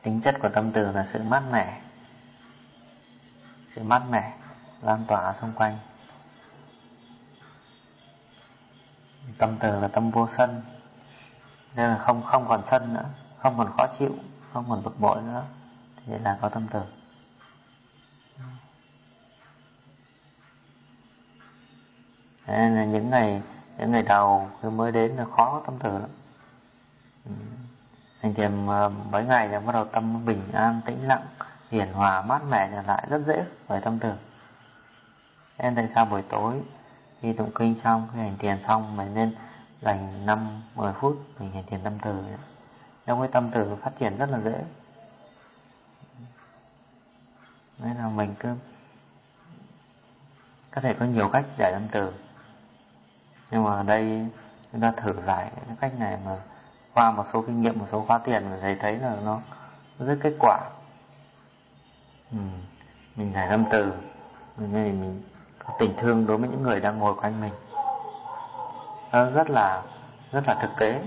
Tính chất của tâm từ là sự mát mẻ lan tỏa xung quanh. Tâm từ là tâm vô sân, nên là không còn sân nữa, không còn khó chịu, không còn bực bội nữa, thì là có tâm từ. Nên là những ngày đầu khi mới đến là khó có tâm từ lắm. Hành thiền mấy ngày là bắt đầu tâm bình an, tĩnh lặng, hiền hòa, mát mẻ trở lại, rất dễ với tâm từ. Nên tại sao buổi tối khi tụng kinh xong, khi hành thiền xong, mình nên dành 5-10 phút mình hành thiền tâm từ. Trong cái tâm từ phát triển rất là dễ. Nên là mình cứ có thể có nhiều cách giải tâm từ, nhưng mà ở đây chúng ta thử lại cái cách này mà qua một số kinh nghiệm, một số khóa tiền, mình thấy là nó rất kết quả. Mình giải tâm từ, mình có tình thương đối với những người đang ngồi quanh mình, nó rất là thực tế.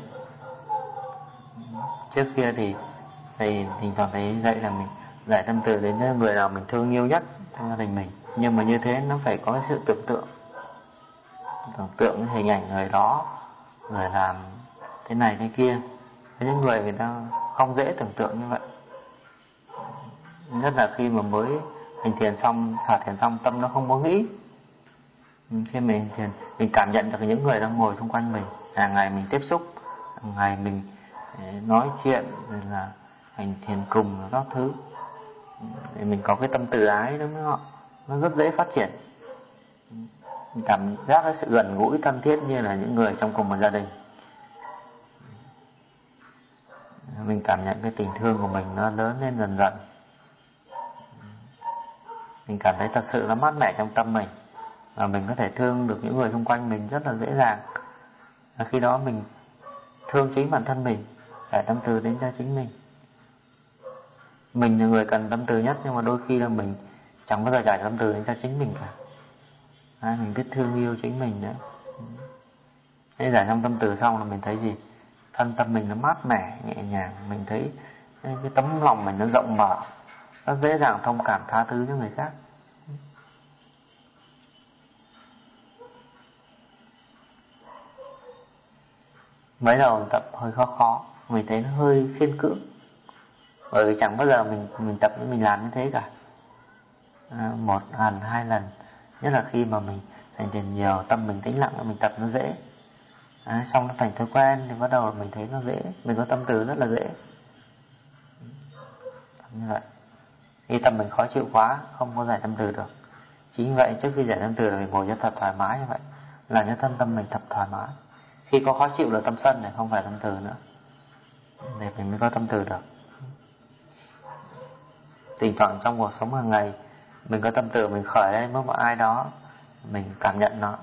Trước kia thì thỉnh thoảng thấy dạy là mình giải tâm từ đến người nào mình thương yêu nhất trong gia đình mình, nhưng mà như thế nó phải có cái sự tưởng tượng cái hình ảnh người đó, người làm thế này thế kia. Thế những người ta không dễ tưởng tượng như vậy, nhất là khi mà mới hành thiền xong, thả thiền xong, tâm nó không có nghĩ. Khi mình hành thiền, mình cảm nhận được những người đang ngồi xung quanh mình, hàng ngày mình tiếp xúc, hàng ngày mình nói chuyện, rồi là hành thiền cùng các thứ, để mình có cái tâm từ ái đối với họ, nó rất dễ phát triển. Mình cảm giác cái sự gần gũi thân thiết như là những người trong cùng một gia đình. Mình cảm nhận cái tình thương của mình nó lớn lên dần dần. Mình cảm thấy thật sự nó mát mẻ trong tâm mình, và mình có thể thương được những người xung quanh mình rất là dễ dàng. Và khi đó mình thương chính bản thân mình, giải tâm từ đến cho chính mình. Mình là người cần tâm từ nhất, nhưng mà đôi khi là mình chẳng bao giờ giải tâm từ đến cho chính mình cả. Mình biết thương yêu chính mình nữa. Thế giải xong tâm từ xong là mình thấy gì? Thân tâm mình nó mát mẻ, nhẹ nhàng. Mình thấy cái tấm lòng mình nó rộng mở, rất dễ dàng thông cảm tha thứ cho người khác. Mới đầu tập hơi khó, mình thấy nó hơi khiên cưỡng, bởi vì chẳng bao giờ mình tập mình làm như thế cả. 1 lần 2 lần, nhất là khi mà mình hành thiền nhiều, tâm mình tĩnh lặng, mình tập nó dễ. Xong nó thành thói quen thì bắt đầu mình thấy nó dễ, mình có tâm từ rất là dễ. Như vậy, khi tâm mình khó chịu quá, không có giải tâm từ được. Chính vậy, trước khi giải tâm từ là mình ngồi cho thật thoải mái như vậy, làm cho thân tâm mình thật thoải mái. Khi có khó chịu là tâm sân này, không phải tâm từ nữa, để mình mới có tâm từ được. Thỉnh thoảng trong cuộc sống hàng ngày mình có tâm từ, mình khởi lên với một ai đó, mình cảm nhận nó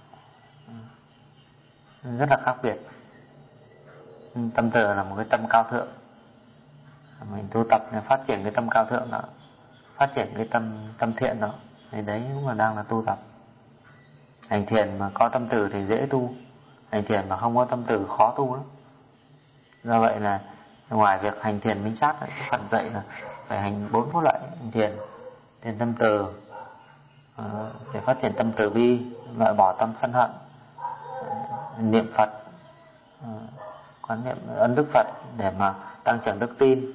rất là khác biệt. Tâm từ là một cái tâm cao thượng, mình tu tập để phát triển cái tâm cao thượng đó, phát triển cái tâm thiện đó, thì đấy cũng là đang là tu tập. Hành thiền mà có tâm từ thì dễ tu, hành thiền mà không có tâm từ khó tu lắm. Do vậy là ngoài việc hành thiền minh sát, Phật dạy là phải hành 4 pháp lợi hành thiền tâm từ, để phát triển tâm từ bi, loại bỏ tâm sân hận, niệm Phật, quán niệm ân đức Phật để mà tăng trưởng đức tin,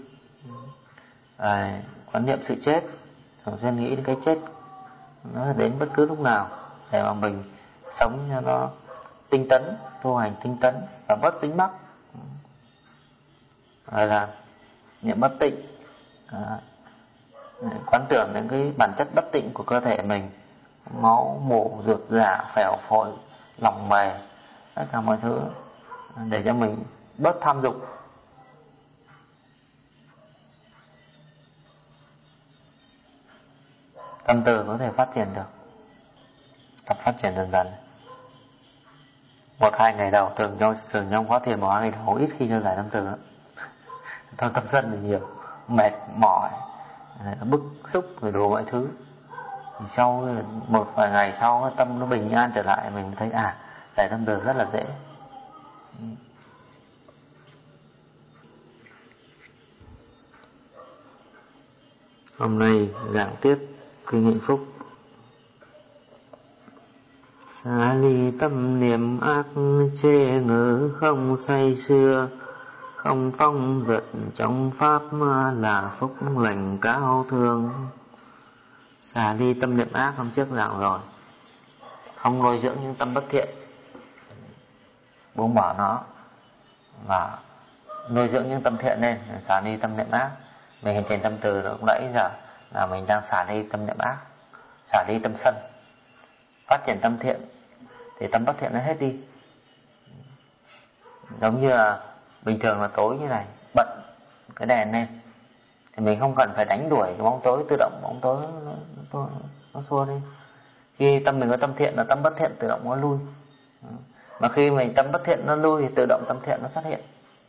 quán niệm sự chết, thường xuyên nghĩ đến cái chết nó đến bất cứ lúc nào, để mà mình sống cho nó tinh tấn, tu hành tinh tấn và bớt dính mắc. Rồi là niệm bất tịnh, quán tưởng đến cái bản chất bất tịnh của cơ thể mình, máu mủ, ruột rả, phèo phổi, lòng mề, tất cả mọi thứ, để cho mình bớt tham dục. Tâm từ có thể phát triển được, tập phát triển dần dần. 1-2 ngày đầu thường trong khóa thiền 1-2 ngày đầu ít khi cho giải tâm từ lắm. Thôi tâm sân thì nhiều, mệt mỏi, bức xúc rồi đủ mọi thứ. Thì sau một vài ngày sau, tâm nó bình an trở lại, mình thấy giải tâm từ rất là dễ. Hôm nay giảng tiếp kinh hạnh phúc. Xả ly tâm niệm ác chê ngữ không say sưa, không phong giật trong pháp là phúc lành cao thương. Xả ly tâm niệm ác hôm trước giảng rồi, không nuôi dưỡng những tâm bất thiện, buông bỏ nó và nuôi dưỡng những tâm thiện lên, xả ly tâm niệm ác. Mình hình thành tâm từ lúc nãy giờ là mình đang xả ly tâm niệm ác, xả ly tâm sân, phát triển tâm thiện thì tâm bất thiện nó hết đi. Giống như là bình thường là tối như này, bật cái đèn lên thì mình không cần phải đánh đuổi cái bóng tối, tự động bóng tối nó xua đi. Khi tâm mình có tâm thiện là tâm bất thiện tự động nó lui, mà khi mình tâm bất thiện nó lui thì tự động tâm thiện nó xuất hiện.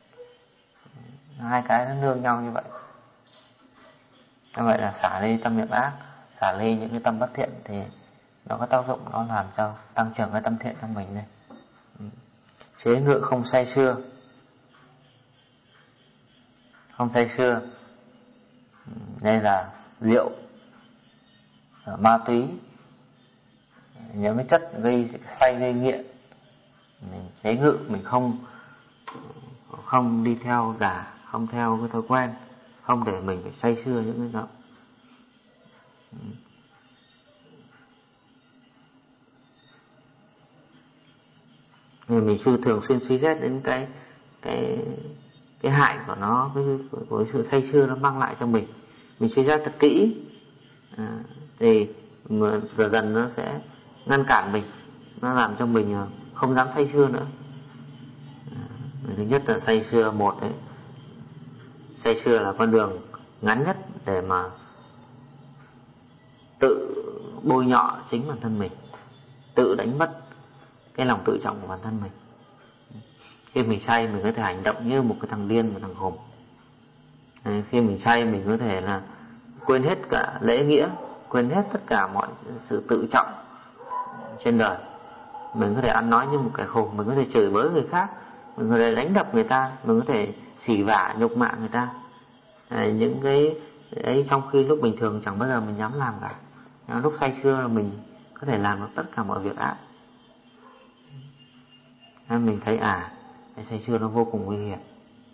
Hai cái nó nương nhau như vậy. Như vậy là xả ly tâm niệm ác, xả ly những cái tâm bất thiện thì nó có tác dụng, nó làm cho tăng trưởng cái tâm thiện trong mình này. Chế ngự không say sưa. Không say sưa đây là rượu, ma túy, những cái chất gây say gây nghiện. Mình chế ngự, mình không đi theo đà, không theo cái thói quen, không để mình phải say sưa những cái đó. Nên mình thường xuyên suy xét đến cái hại của nó, với sự say sưa nó mang lại cho mình. Mình suy xét thật kỹ thì dần dần nó sẽ ngăn cản mình, nó làm cho mình không dám say sưa nữa. Thứ nhất là say sưa, một đấy, say sưa là con đường ngắn nhất để mà tự bôi nhọ chính bản thân mình, tự đánh mất cái lòng tự trọng của bản thân mình. Khi mình say mình có thể hành động như một cái thằng điên, một thằng khùng. Khi mình say mình có thể là quên hết cả lễ nghĩa, quên hết tất cả mọi sự tự trọng trên đời. Mình có thể ăn nói như một kẻ khùng, mình có thể chửi bới người khác, mình có thể đánh đập người ta, mình có thể xỉ vả nhục mạ người ta. Những cái ấy trong khi lúc bình thường chẳng bao giờ mình dám làm cả. Lúc say sưa là mình có thể làm được tất cả mọi việc ác. Mình thấy cái say sưa nó vô cùng nguy hiểm.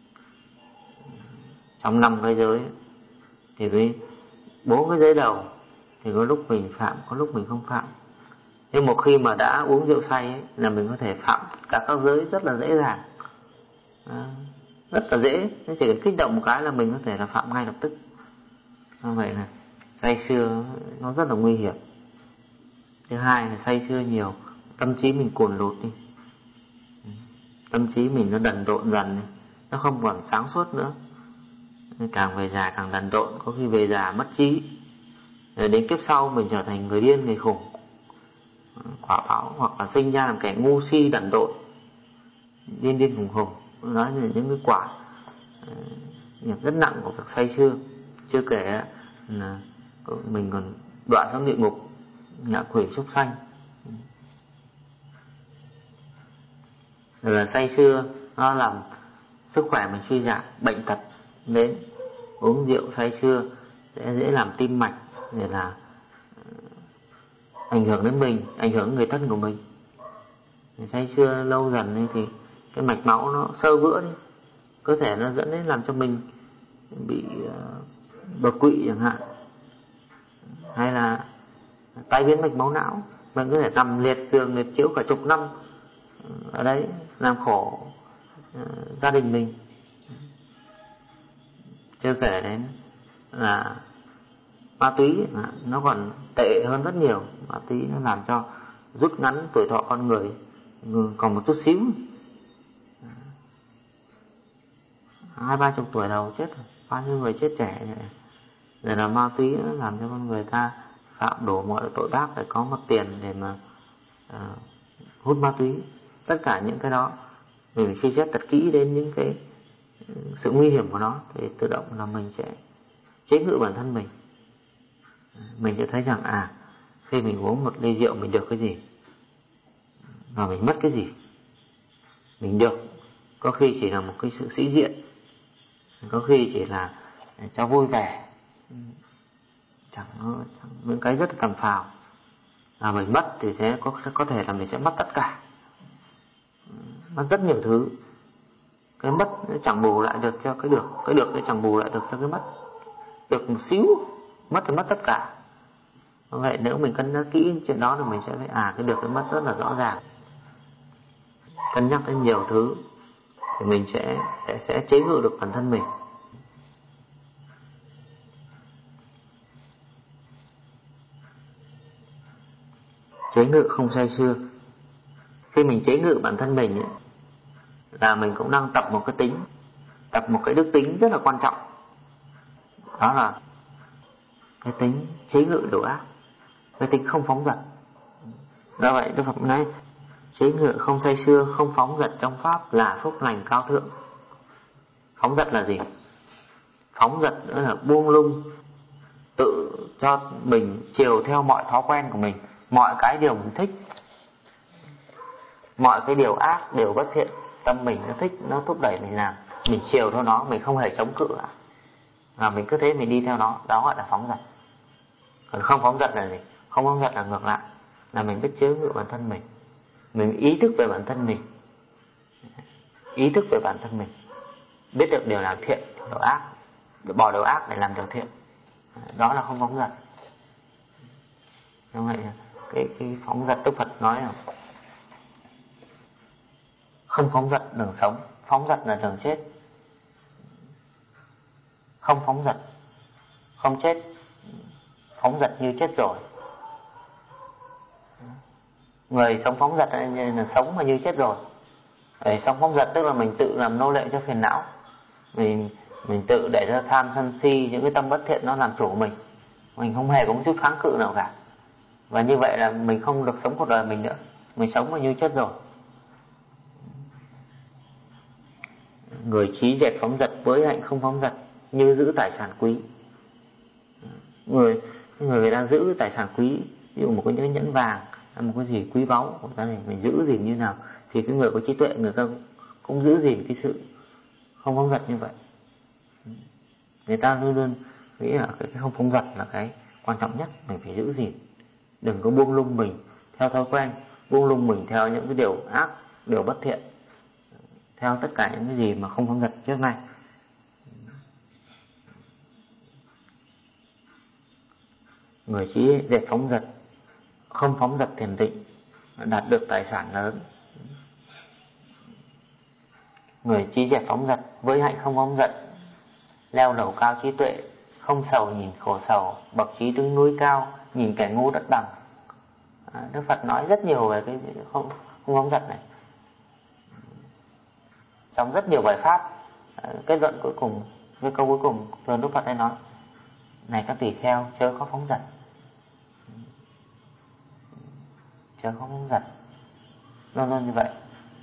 Trong 5 cái giới thì với 4 cái giới đầu thì có lúc mình phạm, có lúc mình không phạm. Nhưng một khi mà đã uống rượu say ấy, là mình có thể phạm cả các giới rất là dễ dàng, rất là dễ. Chỉ cần kích động một cái là mình có thể là phạm ngay lập tức. Như vậy là say sưa nó rất là nguy hiểm. Thứ hai là say sưa nhiều, tâm trí mình cuồn lột đi, tâm trí mình nó đần độn dần, nó không còn sáng suốt nữa. Càng về già càng đần độn, có khi về già mất trí, rồi đến kiếp sau mình trở thành người điên, người khùng, quả báo, hoặc là sinh ra làm kẻ ngu si đần độn, điên khùng khùng. Đó là những cái quả nghiệp rất nặng của việc say sưa. Chưa kể là mình còn đọa xuống địa ngục, ngạ quỷ súc sanh. Rồi là say sưa nó làm sức khỏe mình suy giảm, bệnh tật đến. Uống rượu say sưa sẽ dễ làm tim mạch, để là ảnh hưởng đến mình, ảnh hưởng đến người thân của mình. Say sưa lâu dần thì cái mạch máu nó xơ vữa đi, cơ thể nó dẫn đến làm cho mình bị đột quỵ chẳng hạn, hay là tai biến mạch máu não. Mình có thể nằm liệt giường liệt chiếu cả chục năm ở đấy, làm khổ gia đình mình. Chưa kể đến là ma túy nó còn tệ hơn rất nhiều. Ma túy nó làm cho rút ngắn tuổi thọ con người còn một chút xíu, 20-30 tuổi đầu chết rồi. Bao nhiêu người chết trẻ rồi là ma túy nó làm cho con người ta phạm đổ mọi tội ác, phải có mặt tiền để mà hút ma túy. Tất cả những cái đó mình suy xét thật kỹ đến những cái sự nguy hiểm của nó thì tự động là mình sẽ chế ngự bản thân mình. Mình sẽ thấy rằng khi mình uống một ly rượu mình được cái gì và mình mất cái gì. Mình được có khi chỉ là một cái sự sĩ diện, có khi chỉ là cho vui vẻ, chẳng những cái rất tầm phào là mình mất thì sẽ có thể là mình sẽ mất tất cả, mất rất nhiều thứ. Cái mất nó chẳng bù lại được cho cái được nó chẳng bù lại được cho cái mất. Được một xíu mất thì mất tất cả. Vậy nếu mình cân nhắc kỹ chuyện đó thì mình sẽ thấy cái được cái mất rất là rõ ràng. Cân nhắc đến nhiều thứ thì mình sẽ chế ngự được bản thân mình. Chế ngự không say sưa. Khi mình chế ngự bản thân mình ấy, là mình cũng đang tập một cái đức tính rất là quan trọng. Đó là cái tính chế ngự điều ác, cái tính không phóng dật. Do vậy Đức Phật nói chế ngự không say sưa, không phóng dật trong pháp là phúc lành cao thượng. Phóng dật là gì? Phóng dật nữa là buông lung, tự cho mình chiều theo mọi thói quen của mình, mọi cái điều mình thích, mọi cái điều ác, điều bất thiện, tâm mình nó thích, nó thúc đẩy mình làm, mình chiều theo nó, mình không hề chống cự lại, và mình cứ thế mình đi theo nó, đó gọi là phóng dật. Còn không phóng dật là gì? Không phóng dật là ngược lại, là mình biết chế ngự bản thân mình ý thức về bản thân mình, biết được điều làm thiện, điều ác, bỏ điều ác để làm điều thiện, đó là không phóng dật. Như vậy cái phóng dật Đức Phật nói là không phóng dật đường sống, phóng dật là đường chết. Không phóng dật không chết, phóng dật như chết rồi. Người sống phóng dật là sống mà như chết rồi. Sống phóng dật tức là mình tự làm nô lệ cho phiền não, mình tự để cho tham sân si, những cái tâm bất thiện nó làm chủ mình không hề có một chút kháng cự nào cả. Và như vậy là mình không được sống cuộc đời mình nữa, mình sống mà như chết rồi. Người trí dẹp phóng dật với hạnh không phóng dật như giữ tài sản quý. Người đang giữ tài sản quý, ví dụ một cái nhẫn vàng, một cái gì quý báu của ta này, mình giữ gìn như nào, thì cái người có trí tuệ, người ta cũng giữ gìn cái sự không phóng dật như vậy. Người ta luôn luôn nghĩ là cái không phóng dật là cái quan trọng nhất, mình phải giữ gìn, đừng có buông lung mình theo thói quen, buông lung mình theo những cái điều ác, điều bất thiện, theo tất cả những cái gì mà không phóng dật trước nay. Người trí dẹp phóng dật, không phóng dật thiền định, đạt được tài sản lớn. Người trí dẹp phóng dật với hạnh không phóng dật, leo lầu cao trí tuệ, không sầu nhìn khổ sầu, bậc trí đứng núi cao, nhìn kẻ ngu đất bằng. Đức Phật nói rất nhiều về cái không phóng dật này trong rất nhiều bài pháp. Kết luận cuối cùng, cái câu cuối cùng thường Đức Phật hay nói: này các tỳ kheo, chớ có phóng dật, chớ có phóng dật, luôn như vậy.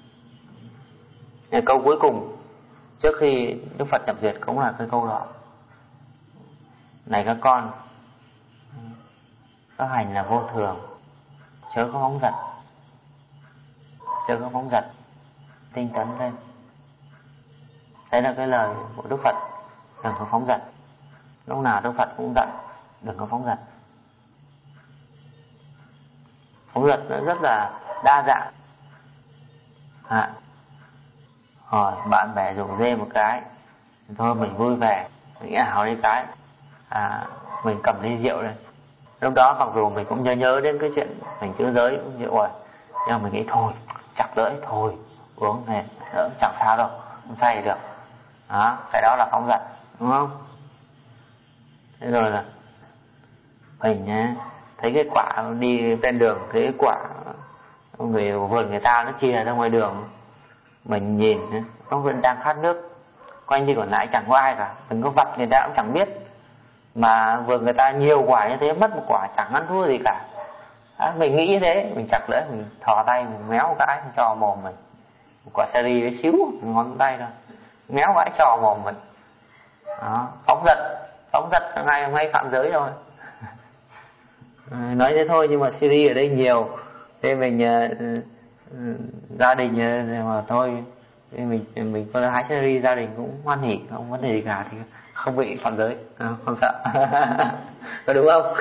Câu cuối cùng trước khi Đức Phật nhập diệt cũng là cái câu đó: này các con, các hành là vô thường, chớ có phóng dật, chớ có phóng dật, tinh tấn lên. Đấy là cái lời của Đức Phật, đừng có phóng dật. Lúc nào Đức Phật cũng dặn đừng có phóng dật. Phóng dật nó rất là đa dạng. Hỏi bạn bè rủ dê một cái, thôi mình vui vẻ, mình ảo đi cái, mình cầm ly rượu lên. Lúc đó mặc dù mình cũng nhớ đến cái chuyện mình chứa giới uống rượu rồi, nhưng mà mình nghĩ thôi, chặt lưỡi, thôi uống này chẳng sao đâu, không say được. Cái đó là phóng dật, đúng không? Thế rồi là mình thấy cái quả đi trên đường, thấy cái quả vườn người ta nó chia ra ngoài đường, mình nhìn nó vẫn đang khát nước, quanh đi còn lại chẳng có ai cả, mình có vặt người ta cũng chẳng biết, mà vườn người ta nhiều quả như thế, mất một quả chẳng ăn thua gì cả. Mình nghĩ như thế, mình chặt lưỡi, mình thò tay, mình méo một cái, mình cho mồm mình, một quả seri bé xíu, ngón tay thôi, méo cái cho mồm mình. Phóng dật ngay phạm giới rồi. Nói thế thôi nhưng mà seri ở đây nhiều, thế mình gia đình mà thôi, mình có hái seri, gia đình cũng hoan hỉ, không vấn đề gì cả, thì không bị phạm giới, không sợ. Có đúng không?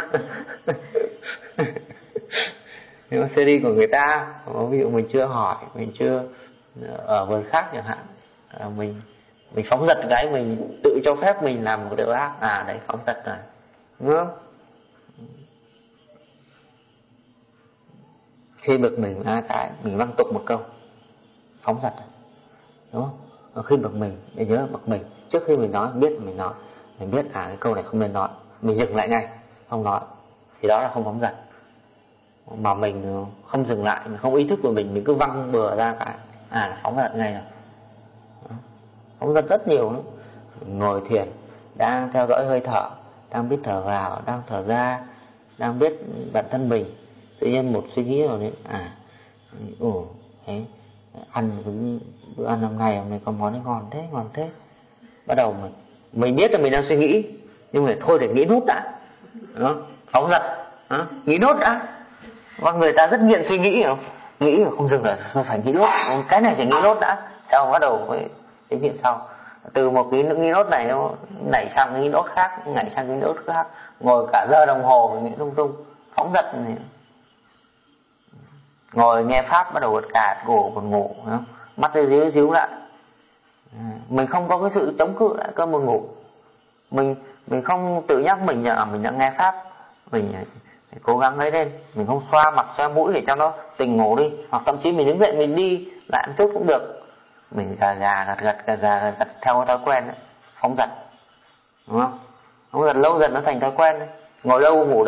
Nếu series của người ta, ví dụ mình chưa hỏi, mình chưa ở vườn khác chẳng hạn, mình phóng dật cái mình tự cho phép mình làm một điều ác, đấy phóng dật rồi, đúng không? Khi bực mình cái mình văng tục một câu, phóng dật, đúng không? Khi bực mình, để nhớ bực mình trước khi mình nói, mình biết cái câu này không nên nói, mình dừng lại ngay, không nói, thì đó là không phóng dật. Mà mình không dừng lại, mình không ý thức của mình cứ văng bừa ra cái phóng dật ngay rồi. Phóng dật rất nhiều nữa. Mình ngồi thiền, đang theo dõi hơi thở, đang biết thở vào, đang thở ra, đang biết bản thân mình, tự nhiên một suy nghĩ rồi đấy, thế ăn bữa ăn hôm nay có món ngon thế. Bắt đầu mình biết là mình đang suy nghĩ, nhưng mà thôi để nghĩ nốt đã, đó, phóng dật, nghĩ nốt đã. Và người ta rất nghiện suy nghĩ, không? Nghĩ mà không dừng được, phải nghĩ nốt, cái này phải nghĩ nốt đã, sau bắt đầu với cái chuyện sau. Từ một cái nghĩ nốt này nó nảy sang nghĩ nốt khác, ngồi cả giờ đồng hồ nghĩ lung tung, phóng dật này. Ngồi nghe pháp bắt đầu gật gà cổ buồn ngủ, mắt díu lại. Mình không có cái sự chống cự lại cơn buồn ngủ. Mình không tự nhắc mình đang nghe pháp, mình phải cố gắng lấy lên, mình không xoa mặt xoa mũi để cho nó tỉnh ngủ đi, hoặc thậm chí mình đứng dậy mình đi lại một chút cũng được. Mình gật gật theo thói quen đấy, phóng dật, đúng không? Phóng dật lâu dần nó thành thói quen đấy. Ngồi đâu ngủ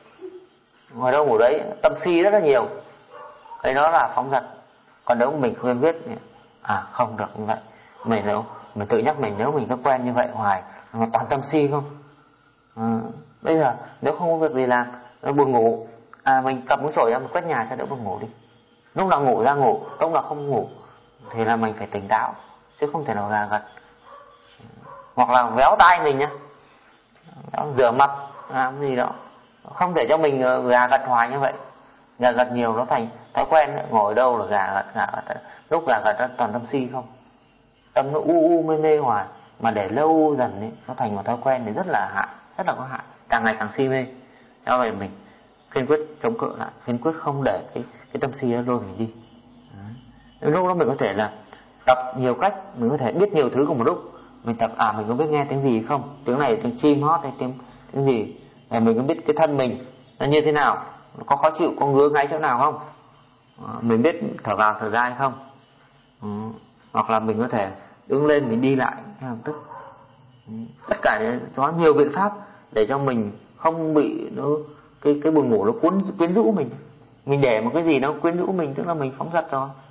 đấy, tâm si rất là nhiều, cái đó là phóng dật. Còn nếu mình khuyên biết không được như vậy, mình tự nhắc mình, nếu mình cứ quen như vậy hoài mà toàn tâm si không, bây giờ nếu không có việc gì làm, nó buồn ngủ, mình cầm cái chổi ra mình quét nhà cho đỡ buồn ngủ đi. Lúc nào ngủ ra ngủ, lúc nào không ngủ thì là mình phải tỉnh táo, chứ không thể nào gà gật. Hoặc là véo tai mình nhá, rửa mặt làm gì đó, không để cho mình gà gật hoài như vậy. Gà gật nhiều nó thành thói quen, ngồi đâu là gà gật, lúc gà gật toàn tâm si không, tâm nó u mê hoài, mà để lâu dần ấy, nó thành một thói quen thì rất là có hại, càng ngày càng si mê. Do vậy mình kiên quyết chống cự lại, kiên quyết không để cái tâm si đó lôi mình đi. Lúc đó mình có thể là tập nhiều cách, mình có thể biết nhiều thứ cùng một lúc. Mình tập mình có biết nghe tiếng gì không, tiếng này tiếng chim hót hay tiếng gì, để mình có biết cái thân mình nó như thế nào, có khó chịu, có ngứa ngáy chỗ nào không, mình biết thở vào thở ra hay không. Hoặc là mình có thể đứng lên mình đi lại ngay lập tức. Tất cả có nhiều biện pháp để cho mình không bị cái buồn ngủ nó quyến rũ mình. Mình để một cái gì nó quyến rũ mình, tức là mình phóng dật rồi.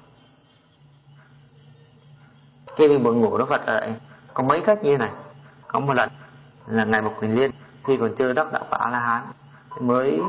Khi mình buồn ngủ nó Phật lại có mấy cách như này. Có một lần là ngày Mộc Kiền Liên, khi còn chưa đắc đạo quả A-la-hán, mới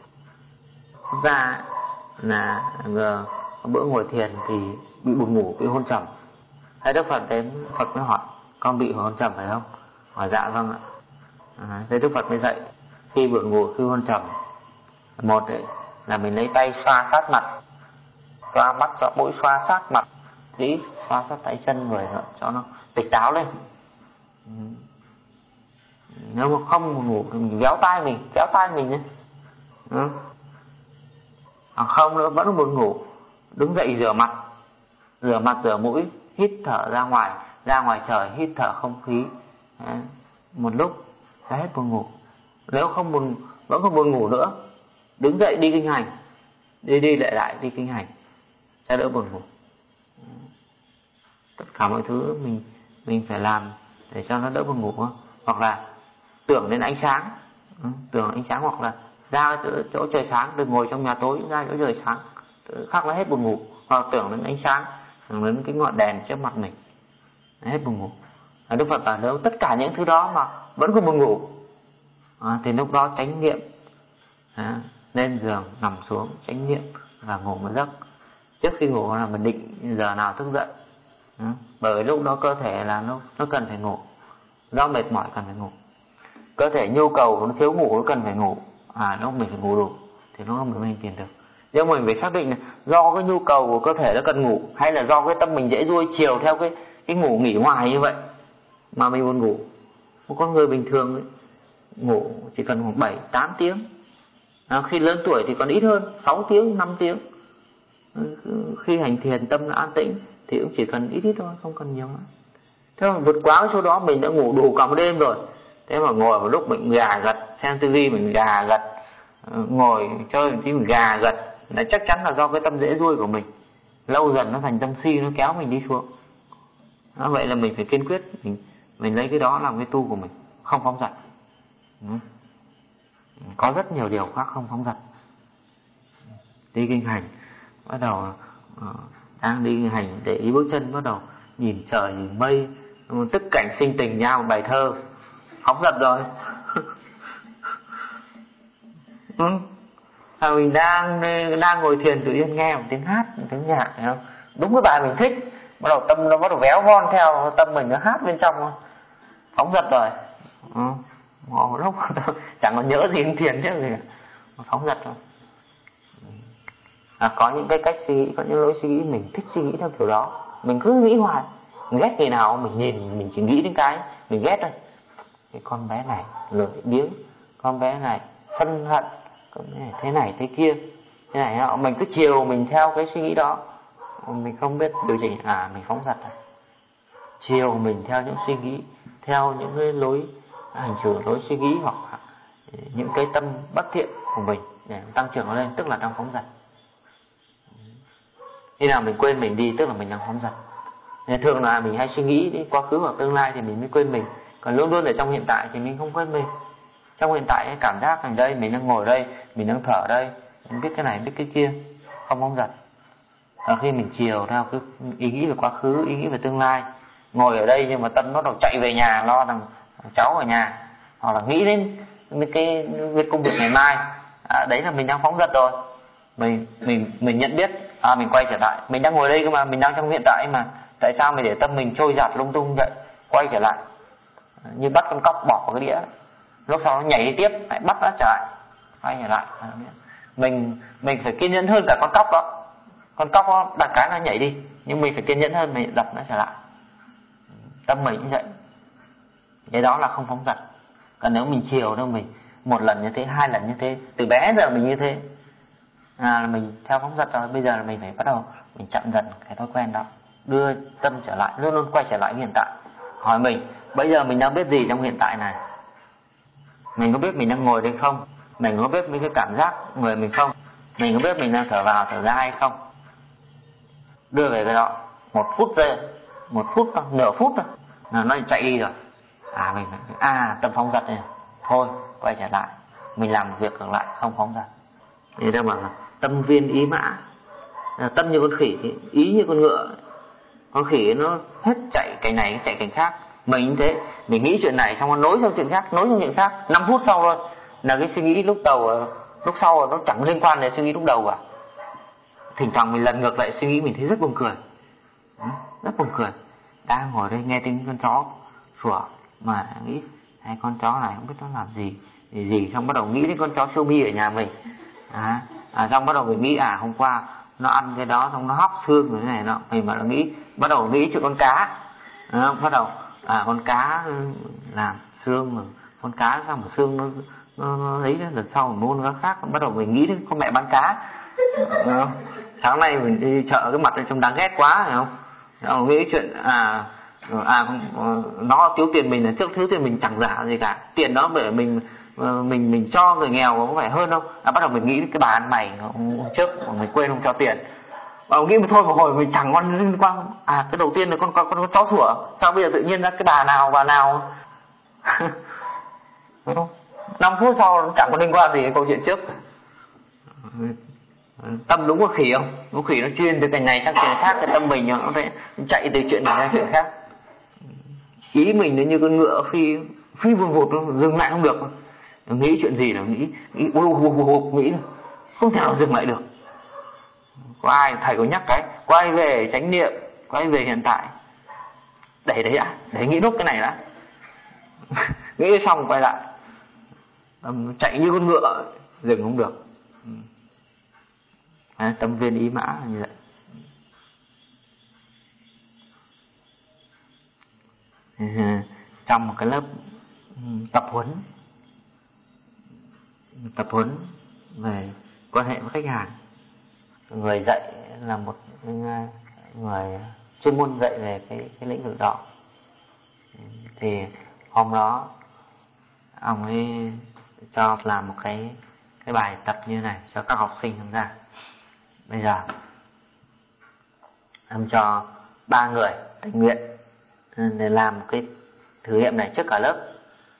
ra là bữa ngồi thiền thì bị buồn ngủ, bị hôn trầm. Thế Đức Phật đến, Phật mới hỏi: con bị hôn trầm phải không? Hỏi dạ vâng ạ. Thế Đức Phật mới dạy khi buồn ngủ, khi hôn trầm, một là mình lấy tay xoa sát mặt, xoa mắt, xoa mũi, xoa sát mặt, xoa sát tay chân người cho nó tỉnh táo lên. Nếu mà không buồn ngủ thì mình kéo tay mình nhé. Hoặc không nữa vẫn buồn ngủ, đứng dậy rửa mặt rửa mũi, hít thở ra ngoài trời, hít thở không khí một lúc sẽ hết buồn ngủ. Nếu vẫn còn buồn ngủ nữa, đứng dậy đi kinh hành, đi lại đi kinh hành sẽ đỡ buồn ngủ. Tất cả mọi thứ mình phải làm để cho nó đỡ buồn ngủ. Hoặc là tưởng đến ánh sáng, hoặc là ra chỗ trời sáng, đừng ngồi trong nhà tối, ra chỗ trời sáng khác là hết buồn ngủ. Hoặc tưởng đến ánh sáng, tưởng đến cái ngọn đèn trước mặt mình, hết buồn ngủ. Đức Phật bảo nếu tất cả những thứ đó mà vẫn còn buồn ngủ thì lúc đó chánh niệm, lên giường nằm xuống chánh niệm và ngủ một giấc. Trước khi ngủ là mình định giờ nào thức dậy, bởi lúc đó cơ thể là nó cần phải ngủ, do mệt mỏi cần phải ngủ, cơ thể nhu cầu nó thiếu ngủ, nó cần phải ngủ, lúc mình phải ngủ đủ thì nó mới mình tiền được. Nhưng mình phải xác định là do cái nhu cầu của cơ thể nó cần ngủ, hay là do cái tâm mình dễ ruôi chiều theo cái ngủ nghỉ hoài như vậy mà mình buồn ngủ. Một con người bình thường ấy, ngủ chỉ cần khoảng 7-8 tiếng. Khi lớn tuổi thì còn ít hơn, 6 tiếng, 5 tiếng. Khi hành thiền tâm nó an tĩnh thì cũng chỉ cần ít thôi, không cần nhiều nữa. Thế mà vượt quá cái số đó mình đã ngủ đủ cả một đêm rồi. Thế mà ngồi một lúc mình gà gật, xem tivi mình gà gật, ngồi chơi tí mình gà gật, là chắc chắn là do cái tâm dễ ruôi của mình. Lâu dần nó thành tâm si, nó kéo mình đi xuống. Vậy là mình phải kiên quyết, mình lấy cái đó làm cái tu của mình, không phóng dật. Có rất nhiều điều khác không phóng dật. Đi kinh hành, bắt đầu đang đi kinh hành để ý bước chân, bắt đầu nhìn trời nhìn mây, tức cảnh sinh tình nhau, bài thơ phóng dật rồi. Mình đang ngồi thiền tự nhiên nghe một tiếng hát, một tiếng nhạc, thấy không? Đúng cái bài mình thích, bắt đầu tâm nó bắt đầu véo von theo tâm mình, nó hát bên trong, phóng dật rồi. Một lúc chẳng còn nhớ gì đến thiền chứ gì, phóng dật rồi. Có những cái cách suy nghĩ, có những lối suy nghĩ mình thích suy nghĩ theo kiểu đó, mình cứ nghĩ hoài. Mình ghét người nào mình nhìn mình chỉ nghĩ đến cái mình ghét thôi. Cái con bé này lười biếng, con bé này sân hận, con bé này thế này thế kia, thế này họ, mình cứ chiều mình theo cái suy nghĩ đó, mình không biết điều chỉnh. Mình phóng dật rồi. Chiều mình theo những suy nghĩ, theo những cái lối hành xử, lối suy nghĩ hoặc những cái tâm bất thiện của mình để tăng trưởng nó lên, tức là đang phóng dật. Khi nào mình quên mình đi tức là mình đang phóng dật. Nên thường là mình hay suy nghĩ đến quá khứ hoặc tương lai thì mình mới quên mình, còn luôn luôn ở trong hiện tại thì mình không quên mình. Trong hiện tại cái cảm giác ở đây, mình đang ngồi đây, mình đang thở đây, mình biết cái này biết cái kia, không phóng dật. Khi mình chiều theo cái ý nghĩ về quá khứ, ý nghĩ về tương lai, ngồi ở đây nhưng mà tâm nó đầu chạy về nhà lo thằng cháu ở nhà, hoặc là nghĩ đến cái công việc ngày mai, đấy là mình đang phóng dật rồi. Mình nhận biết, mình quay trở lại, mình đang ngồi đây cơ mà, mình đang trong hiện tại mà, tại sao mình để tâm mình trôi dạt lung tung vậy? Quay trở lại, như bắt con cóc bỏ vào cái đĩa, lúc sau nó nhảy đi tiếp, lại bắt nó trở lại, quay trở lại. Mình phải kiên nhẫn hơn cả con cóc đó. Con cóc nó đặt cái nó nhảy đi, nhưng mình phải kiên nhẫn hơn, mình đặt nó trở lại. Tâm mình cũng vậy, cái đó là không phóng dật. Còn nếu mình chiều đâu, mình một lần như thế, hai lần như thế, từ bé giờ mình như thế, là mình theo phóng dật rồi. Bây giờ là mình phải bắt đầu mình chậm dần cái thói quen đó, đưa tâm trở lại, luôn luôn quay trở lại hiện tại. Hỏi mình bây giờ mình đang biết gì trong hiện tại này? Mình có biết mình đang ngồi đây không? Mình có biết mấy cái cảm giác người mình không? Mình có biết mình đang thở vào thở ra hay không? Đưa về cái đó 1 phút giây, 1 phút thôi, nửa phút thôi là nó chạy đi rồi. Mình tâm phóng dật này, thôi quay trở lại, mình làm việc ngược lại, không phóng dật. Thì đâu mà tâm viên ý mã, tâm như con khỉ, ý như con ngựa. Con khỉ nó hết chạy cảnh này chạy cảnh khác, mình như thế, mình nghĩ chuyện này xong nó nối sang chuyện khác, nối sang chuyện khác, 5 phút sau thôi là cái suy nghĩ lúc đầu, lúc sau nó chẳng liên quan đến suy nghĩ lúc đầu cả. Thỉnh thoảng mình lần ngược lại suy nghĩ, mình thấy rất buồn cười, rất buồn cười. Đang ngồi đây nghe tiếng con chó sủa mà nghĩ hai con chó này không biết nó làm gì, xong bắt đầu nghĩ đến con chó siêu mi ở nhà mình, xong bắt đầu mình nghĩ hôm qua nó ăn cái đó xong nó hóc xương rồi thế này nọ, mình bắt đầu nghĩ chuyện con cá, bắt đầu con cá làm xương mà con cá sao mà xương nó lấy đến lần sau mình mua nó khác, bắt đầu mình nghĩ đến con mẹ bán cá. Sáng nay mình đi chợ cái mặt trông đáng ghét quá, phải không? Nghĩ chuyện nó thiếu tiền mình, là trước thiếu tiền mình chẳng giả gì cả, tiền đó bởi mình cho người nghèo có phải hơn không? Bắt đầu mình nghĩ cái bà ăn mày trước mình quên không cho tiền, nghĩ mà thôi một hồi mình chẳng quan liên quan. Cái đầu tiên là con chó sủa, sao bây giờ tự nhiên ra cái bà nào đúng không? 5 phút sau chẳng có liên quan gì đến câu chuyện trước. Tâm đúng con khỉ không? Con khỉ nó chuyên từ cảnh này sang cảnh khác, cái tâm mình nó sẽ chạy từ chuyện này sang chuyện khác. Ý mình nó như con ngựa phi vùn vụt, dừng lại không được. Nghĩ chuyện gì là nghĩ nghĩ không thể nào dừng lại được. Có ai thầy có nhắc cái quay về chánh niệm, quay về hiện tại, để đấy đã, để nghĩ nốt cái này đã. Nghĩ xong quay lại, chạy như con ngựa, dừng không được. Tâm viên ý mã là như vậy. Trong một cái lớp tập huấn về quan hệ với khách hàng. Người dạy là một người chuyên môn dạy về cái lĩnh vực đó. Thì hôm đó ông ấy cho làm một cái bài tập như này cho các học sinh tham gia. Bây giờ ông cho 3 người tình nguyện để làm một cái thử nghiệm này trước cả lớp.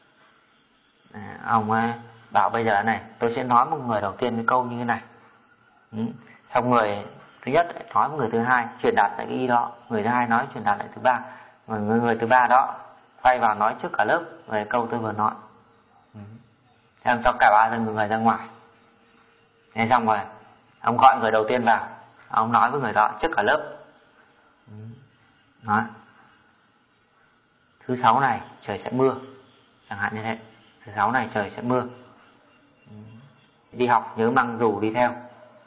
Ông ấy bảo bây giờ này, tôi sẽ nói một người đầu tiên cái câu như thế này. Xong người thứ nhất nói với người thứ hai truyền đạt lại cái ý đó, người thứ hai nói truyền đạt lại thứ ba, người thứ ba đó quay vào nói trước cả lớp về câu tôi vừa nói. Em cho cả 3 người ra ngoài. Thế xong rồi ông gọi người đầu tiên vào, ông nói với người đó trước cả lớp. Nói thứ 6 này trời sẽ mưa, chẳng hạn như thế. Thứ 6 này trời sẽ mưa, đi học nhớ mang dù đi theo.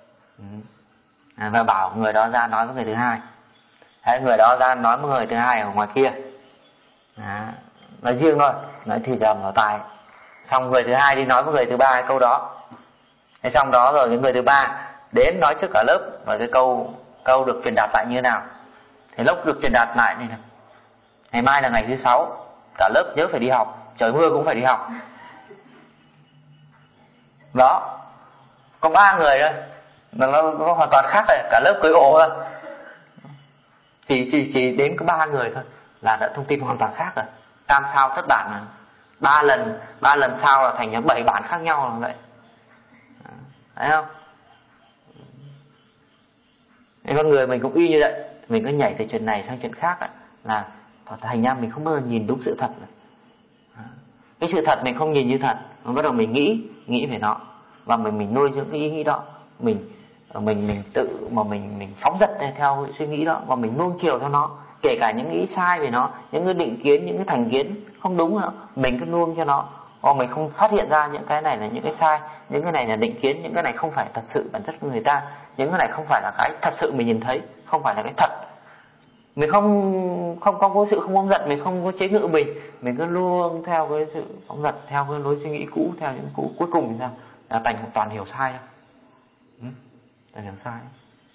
Và bảo người đó ra nói với người thứ hai. Thế người đó ra nói với người thứ hai ở ngoài kia. Nói riêng thôi, nói thì thầm vào tai. Xong người thứ hai đi nói với người thứ ba cái câu đó. Thế xong đó rồi cái người thứ ba đến nói trước cả lớp và cái câu được truyền đạt lại như thế nào. Thế lúc được truyền đạt lại này, ngày mai là ngày thứ 6, cả lớp nhớ phải đi học, trời mưa cũng phải đi học. Đó, có 3 người thôi, nó hoàn toàn khác rồi, cả lớp cưới ổ rồi. Chỉ đến có 3 người thôi là đã thông tin hoàn toàn khác rồi. Tam sao thất bản rồi. 3 lần sao là thành 7 bản khác nhau rồi vậy. Thấy không? Nên con người mình cũng y như vậy, mình cứ nhảy từ chuyện này sang chuyện khác ấy, là thành ra mình không bao giờ nhìn đúng sự thật nữa. Cái sự thật mình không nhìn như thật, bắt đầu mình nghĩ về nó và mình nuôi những cái ý nghĩ đó, mình tự mà mình phóng dật theo suy nghĩ đó và mình nuông chiều theo nó, kể cả những nghĩ sai về nó, những cái định kiến, những cái thành kiến không đúng nữa, mình cứ nuông cho nó. Và mình không phát hiện ra những cái này là những cái sai, những cái này là định kiến, những cái này không phải thật sự bản chất của người ta, những cái này không phải là cái thật sự mình nhìn thấy, không phải là cái thật. Mình không có sự không giận, mình không có chế ngự mình cứ luôn theo cái sự phóng dật, theo cái lối suy nghĩ cũ, theo những cũ, cuối cùng thì sao? Là thành toàn hiểu sai đâu. Toàn hiểu sai.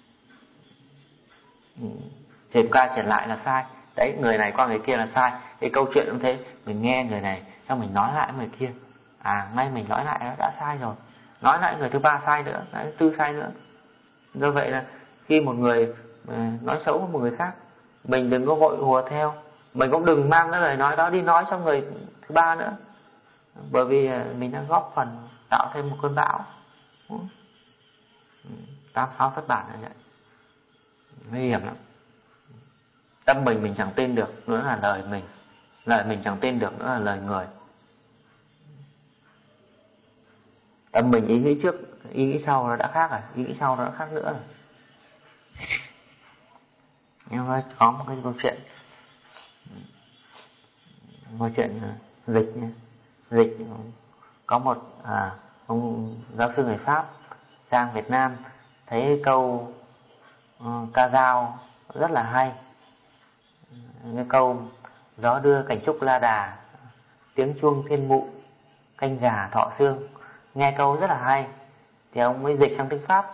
Truyền qua truyền lại là sai. Đấy, người này qua người kia là sai. Cái câu chuyện cũng thế, mình nghe người này xong mình nói lại người kia. Ngay mình nói lại đã sai rồi. Nói lại người thứ ba sai nữa, thứ tư sai nữa. Do vậy là khi một người nói xấu với một người khác, mình đừng có vội hùa theo, mình cũng đừng mang cái lời nói đó đi nói cho người thứ ba nữa, bởi vì mình đang góp phần tạo thêm một cơn bão. Tam pháo thất bản là vậy, nguy hiểm lắm. Tâm mình chẳng tin được nữa là lời mình chẳng tin được nữa là lời người. Tâm mình ý nghĩ trước, ý nghĩ sau nó đã khác rồi, ý nghĩ sau nó đã khác nữa rồi. Nhưng mà có một cái câu chuyện, dịch có một ông giáo sư người Pháp sang Việt Nam, thấy câu ca dao rất là hay. Cái câu gió đưa cảnh trúc la đà, tiếng chuông thiên mụ, canh gà thọ xương, nghe câu rất là hay. Thì ông mới dịch sang tiếng Pháp.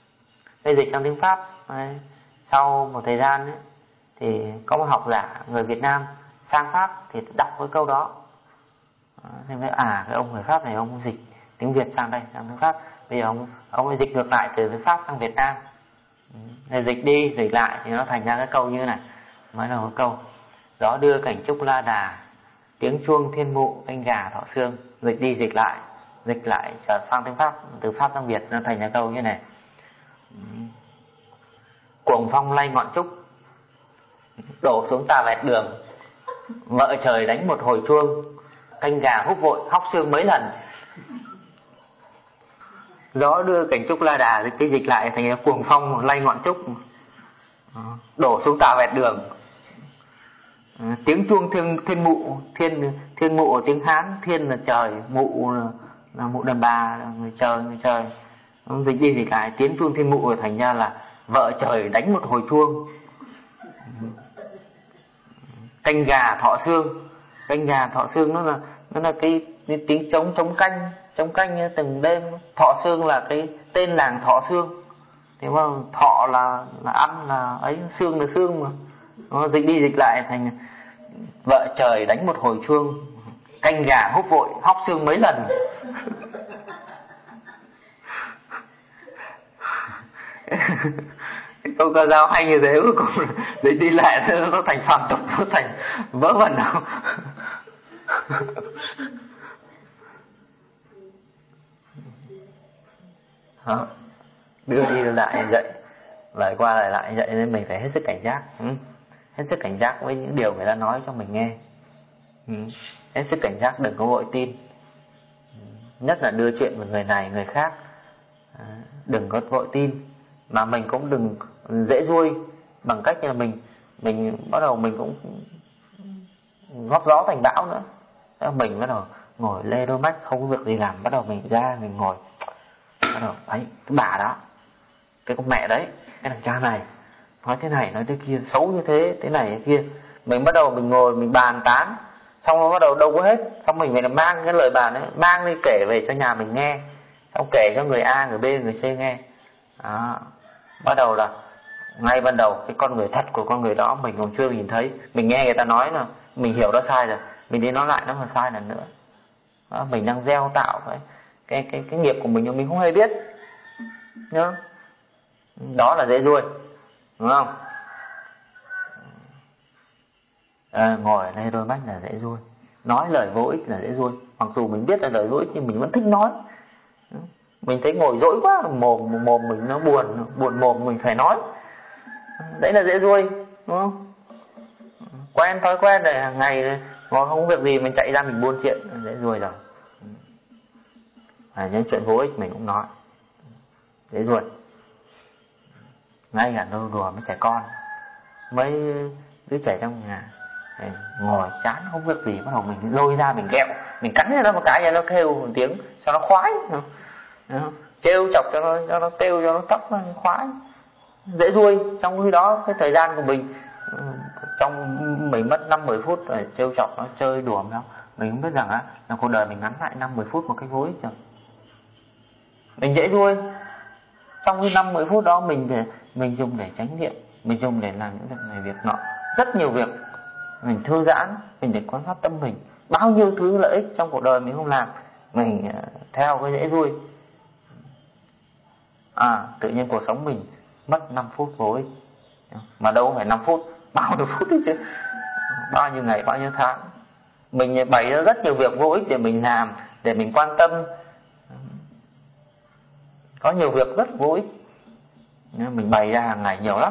Sau một thời gian ấy, thì có một học giả người Việt Nam sang Pháp thì đọc cái câu đó. Thế mới cái ông người Pháp này ông dịch tiếng Việt sang đây, sang tiếng Pháp. Bây giờ ông ấy dịch ngược lại từ tiếng Pháp sang Việt Nam. Rồi dịch đi dịch lại thì nó thành ra cái câu như thế này. Mới là một câu gió đưa cảnh trúc la đà, tiếng chuông thiên mụ, canh gà thọ xương. Dịch đi dịch lại trở sang tiếng Pháp, từ Pháp sang Việt nó thành ra câu như này. Cuồng phong lay ngọn trúc, đổ xuống tà vẹt đường, vợ trời đánh một hồi chuông, canh gà húp vội hóc xương mấy lần. Gió đưa cảnh trúc la đà, cái dịch lại thành ra cuồng phong lay ngọn trúc, đổ xuống tà vẹt đường. Tiếng chuông thiên mụ, thiên mụ ở tiếng Hán, thiên là trời, mụ là mụ đàn bà, người trời. Dịch đi dịch lại, tiếng chuông thiên mụ thành ra là vợ trời đánh một hồi chuông. Canh gà thọ xương nó Đó là cái tiếng trống canh từng đêm. Thọ Xương là cái tên làng Thọ Xương. Thế mà thọ là ăn là ấy, xương là xương mà. Nó dịch đi dịch lại thành vợ trời đánh một hồi chuông, canh gà húp vội hóc xương mấy lần. Câu ca dao hay như thế, cuối cùng dịch đi lại nó thành phàm tục, nó thành vớ vẩn nào. Đó. Đưa đi lại dạy, lời qua lời lại dạy, nên mình phải hết sức cảnh giác. Hết sức cảnh giác với những điều người ta nói cho mình nghe. Hết sức cảnh giác, đừng có vội tin. Nhất là đưa chuyện với người này người khác, đừng có vội tin. Mà mình cũng đừng dễ ruôi bằng cách là mình bắt đầu mình cũng góp gió thành bão nữa. Mình bắt đầu ngồi lê đôi mắt không có việc gì làm, bắt đầu mình ra mình ngồi, bắt đầu ấy, cái bà đó, cái con mẹ đấy, cái thằng cha này nói thế này nói thế kia, xấu như thế, thế này thế kia. Mình bắt đầu mình ngồi mình bàn tán, xong rồi bắt đầu đâu có hết, xong mình phải mang cái lời bàn ấy, mang đi kể về cho nhà mình nghe, xong kể cho người A, người B, người C nghe. Đó. Bắt đầu là ngay ban đầu cái con người thật của con người đó mình còn chưa nhìn thấy, mình nghe người ta nói là mình hiểu nó sai rồi, mình đi nói lại nó mà sai lần nữa. Đó, mình đang gieo tạo cái nghiệp của mình không hề biết nhớ. Đó là dễ ruồi, đúng không? Ngồi ở đây đôi mắt là dễ ruồi, nói lời vô ích là dễ ruồi. Mặc dù mình biết là lời vô ích nhưng mình vẫn thích nói. Mình thấy ngồi dỗi quá, mồm mình nó buồn mồm, mình phải nói. Đấy là dễ ruồi, đúng không? Quen, thói quen rồi, hàng ngày ngồi không có việc gì mình chạy ra mình buôn chuyện, dễ ruồi rồi. Những chuyện vô ích mình cũng nói, dễ ruồi. Ngay cả đâu đùa với trẻ con, mấy đứa trẻ trong nhà ngồi chán không việc gì, bắt đầu mình lôi ra mình ghẹo, mình cắn cho nó một cái cho nó kêu một tiếng cho nó khoái, trêu chọc cho nó kêu cho nó tóc nó khoái, dễ ruồi. Trong khi đó cái thời gian của mình, trong mình mất 5-10 phút để trêu chọc nó, chơi đùa với nó, mình không biết rằng là cuộc đời mình ngắn lại 5-10 phút một cách vô ích rồi. Mình dễ ruồi. Trong cái 5-10 phút đó mình dùng để chánh niệm, mình dùng để làm những việc này việc nọ, rất nhiều việc. Mình thư giãn, mình để quan sát tâm mình, bao nhiêu thứ lợi ích trong cuộc đời mình không làm, mình theo cái dễ ruồi. Tự nhiên cuộc sống mình mất 5 phút vô ích. Mà đâu phải 5 phút, bao nhiêu phút đấy chứ, bao nhiêu ngày, bao nhiêu tháng. Mình bày ra rất nhiều việc vô ích để mình làm, để mình quan tâm. Có nhiều việc rất vô ích, mình bày ra hàng ngày nhiều lắm.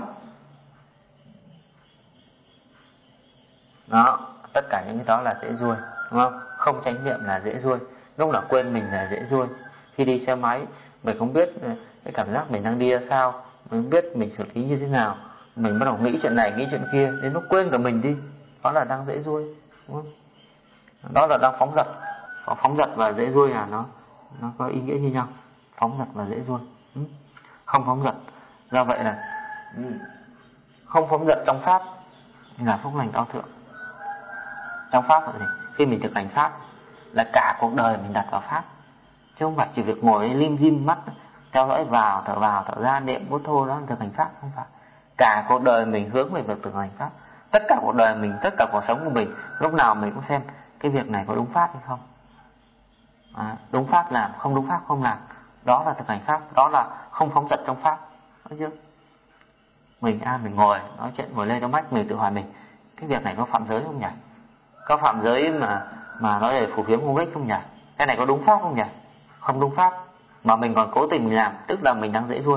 Đó, tất cả những cái đó là dễ ruồi, đúng không? Không chánh niệm là dễ ruồi, lúc nào quên mình là dễ ruồi. Khi đi xe máy, mình không biết cái cảm giác mình đang đi ra sao, mình không biết mình xử lý như thế nào, mình bắt đầu nghĩ chuyện này, nghĩ chuyện kia, đến lúc quên cả mình đi, đó là đang dễ ruồi, đúng không? Đó là đang phóng dật. Phóng dật và dễ ruồi là nó có ý nghĩa như nhau. Phóng dật và dễ ruồi, không phóng dật. Do vậy là không phóng dật trong pháp là phúc lành cao thượng. Trong pháp là gì? Khi mình thực hành pháp là cả cuộc đời mình đặt vào pháp, chứ không phải chỉ việc ngồi lim dim mắt theo dõi vào thở ra, niệm bút thô đó thực hành pháp, không phải. Cả cuộc đời mình hướng về việc thực hành pháp. Tất cả cuộc đời mình, tất cả cuộc sống của mình, lúc nào mình cũng xem cái việc này có đúng pháp hay không. Đúng pháp làm, không đúng pháp không làm. Đó là thực hành pháp, đó là không phóng dật trong pháp. Đúng chưa? Mình mình ngồi nói chuyện, ngồi lên trong mắt mình tự hỏi mình, cái việc này có phạm giới không nhỉ? Có phạm giới mà nói để phù phiếm công ích không nhỉ? Cái này có đúng pháp không nhỉ? Không đúng pháp mà mình còn cố tình mình làm, tức là mình đang dễ ruồi.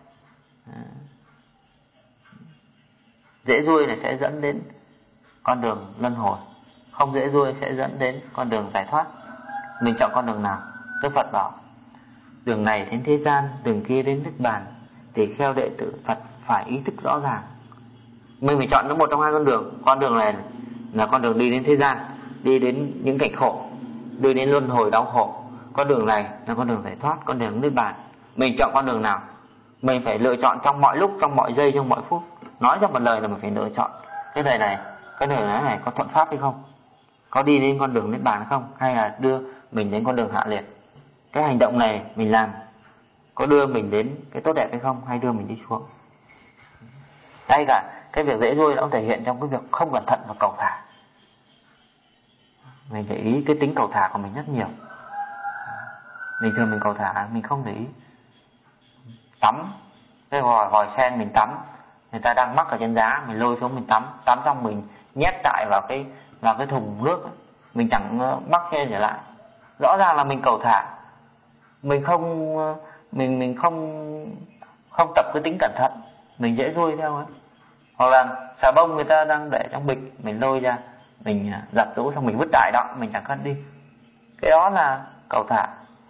Dễ ruồi này sẽ dẫn đến con đường luân hồi, không dễ ruồi sẽ dẫn đến con đường giải thoát. Mình chọn con đường nào? Đức Phật bảo đường này đến thế gian, đường kia đến Niết Bàn, thì theo đệ tử Phật phải ý thức rõ ràng. Mình phải chọn một trong hai con đường. Con đường này là con đường đi đến thế gian, đi đến những cảnh khổ, đi đến luân hồi đau khổ. Con đường này là con đường giải thoát, con đường Niết Bàn. Mình chọn con đường nào? Mình phải lựa chọn trong mọi lúc, trong mọi giây, trong mọi phút. Nói ra một lời là mình phải lựa chọn cái đời này có thuận pháp hay không. có đi đến con đường niết bàn không, hay là đưa mình đến con đường hạ liệt. Cái hành động này mình làm có đưa mình đến cái tốt đẹp hay không, hay đưa mình đi xuống. Ngay cả cái việc dễ nuôi nó cũng thể hiện trong cái việc không cẩn thận và cầu thả. Mình để ý cái tính cầu thả của mình rất nhiều. Bình thường mình cầu thả, mình không để ý. Tắm cái vòi sen mình tắm, người ta đang mắc ở trên giá, mình lôi xuống mình tắm xong mình nhét tại vào cái thùng nước, mình chẳng mắc lên trở lại. Rõ ràng là mình cầu thả, mình không tập cái tính cẩn thận, mình dễ rui theo ấy. Hoặc là xà bông người ta đang để trong bịch, mình lôi ra, mình giặt rũ xong mình vứt đại đó, mình chẳng cất đi. Cái đó là cầu thả.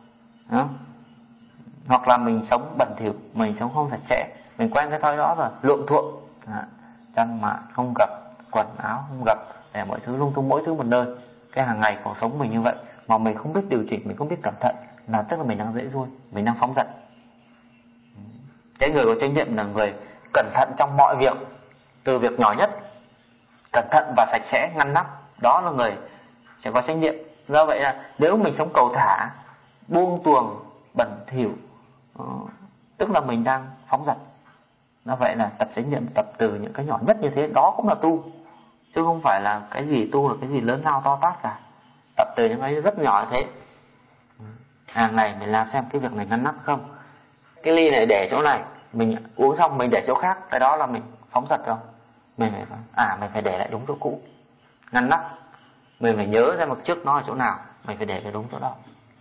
Hoặc là mình sống bẩn thỉu, mình sống không sạch sẽ, mình quen cái thói đó rồi, luộm thuộm, chăn màn không gập, quần áo không gập, để mọi thứ lung tung, mỗi thứ một nơi. Cái hàng ngày cuộc sống mình như vậy mà mình không biết điều chỉnh, mình không biết cẩn thận, là tức là mình đang dễ ruôi, mình đang phóng dật. Cái người có trách nhiệm là người cẩn thận trong mọi việc, từ việc nhỏ nhất, cẩn thận và sạch sẽ, ngăn nắp, đó là người sẽ có trách nhiệm. Do vậy là nếu mình sống cầu thả, buông tuồng, bẩn thỉu, tức là mình đang phóng dật. Do vậy là tập trách nhiệm, tập từ những cái nhỏ nhất như thế, đó cũng là tu, chứ không phải là cái gì tu là cái gì lớn lao to tát cả. Tập từ những cái rất nhỏ như thế. Hàng ngày mình làm xem cái việc này ngăn nắp không. Cái ly này để chỗ này, mình uống xong mình để chỗ khác, cái đó là mình phóng dật không? Mình phải để lại đúng chỗ cũ, ngăn nắp. Mình phải nhớ ra một trước nó ở chỗ nào, mình phải để đúng chỗ đó.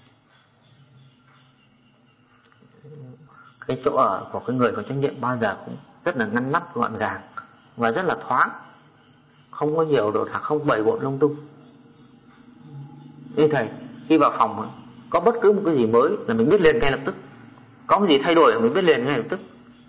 Cái chỗ ở của cái người có trách nhiệm bao giờ cũng rất là ngăn nắp, gọn gàng và rất là thoáng, không có nhiều đồ đạc, không bày bộn lung tung. Như thầy khi vào phòng có bất cứ một cái gì mới là mình biết liền ngay lập tức, có cái gì thay đổi là mình biết liền ngay lập tức.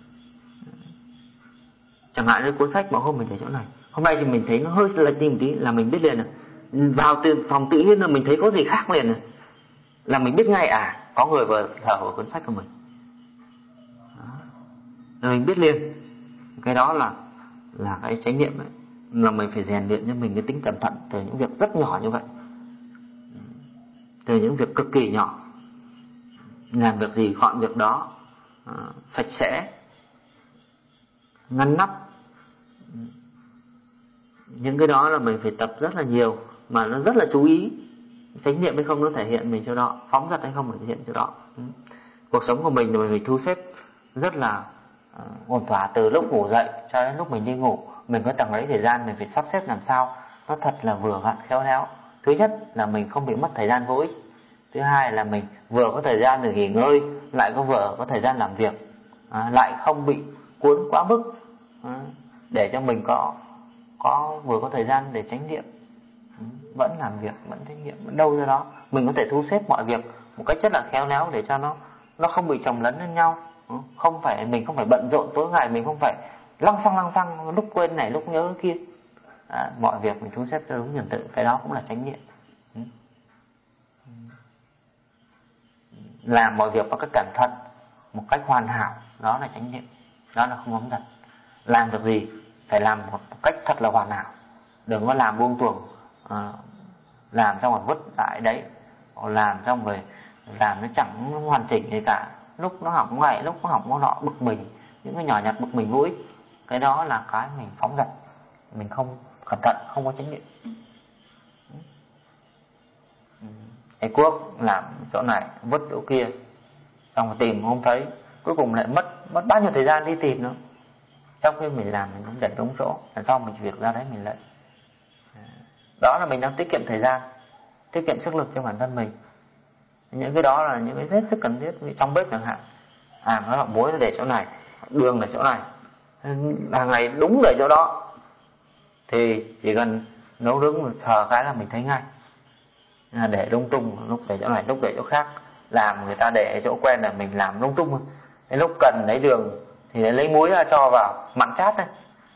Chẳng hạn như cuốn sách mà hôm mình để chỗ này, hôm nay thì mình thấy nó hơi lệch đi một tí là mình biết liền rồi. Vào phòng tự nhiên là mình thấy có gì khác liền rồi, là mình biết ngay có người vừa thở vào cuốn sách của mình. Rồi mình biết liền. Cái đó là cái chánh niệm ấy, là mình phải rèn luyện cho mình cái tính cẩn thận từ những việc rất nhỏ như vậy, từ những việc cực kỳ nhỏ. Làm việc gì gọn việc đó, sạch sẽ, ngăn nắp. Những cái đó là mình phải tập rất là nhiều, mà nó rất là chú ý. Chánh niệm hay không nó thể hiện mình chỗ đó, phóng dật hay không mình thể hiện chỗ đó. Cuộc sống của mình thì mình phải thu xếp rất là ổn thỏa, từ lúc ngủ dậy cho đến lúc mình đi ngủ. Mình có tầng ấy thời gian mình phải sắp xếp làm sao nó thật là vừa vặn khéo léo. Thứ nhất là mình không bị mất thời gian vô ích. Thứ hai là mình vừa có thời gian để nghỉ ngơi, lại vừa có thời gian làm việc, lại không bị cuốn quá mức, để cho mình vừa có thời gian để chánh niệm, vẫn làm việc, vẫn chánh niệm, vẫn đâu ra đó. Mình có thể thu xếp mọi việc một cách rất là khéo léo để cho nó không bị chồng lấn lên nhau. Mình không phải bận rộn tối ngày, mình không phải lăng xăng lúc quên này lúc nhớ kia. Mọi việc mình thu xếp cho đúng trật tự, cái đó cũng là chánh niệm. Làm mọi việc một cách cẩn thận, một cách hoàn hảo, đó là chánh niệm, đó là không phóng dật. Làm việc gì phải làm một cách thật là hoàn hảo, đừng có làm buông tuồng, làm xong rồi vứt lại đấy, làm xong rồi làm nó chẳng hoàn chỉnh gì cả, lúc nó hỏng này lúc nó hỏng nó nọ, bực mình, những cái nhỏ nhặt bực mình vô ích. Cái đó là cái mình phóng dật, mình không cẩn thận, không có chánh niệm. Thầy Quốc làm chỗ này vứt chỗ kia, xong rồi tìm không thấy, cuối cùng lại mất bao nhiêu thời gian đi tìm nữa. Trong khi mình làm mình cũng để đúng chỗ, là sau mình việc ra đấy mình lấy. Đó là mình đang tiết kiệm thời gian, tiết kiệm sức lực cho bản thân mình. Những cái đó là những cái hết sức cần thiết. Trong bếp chẳng hạn, nó là muối để chỗ này, đường để chỗ này, hàng ngày đúng để chỗ đó, thì chỉ cần nấu nướng một thờ cái là mình thấy ngay. Để lung tung, lúc để chỗ này lúc để chỗ khác, làm người ta để chỗ quen là mình làm lung tung. Cái lúc cần lấy đường thì lấy muối ra cho vào, mặn chát đấy.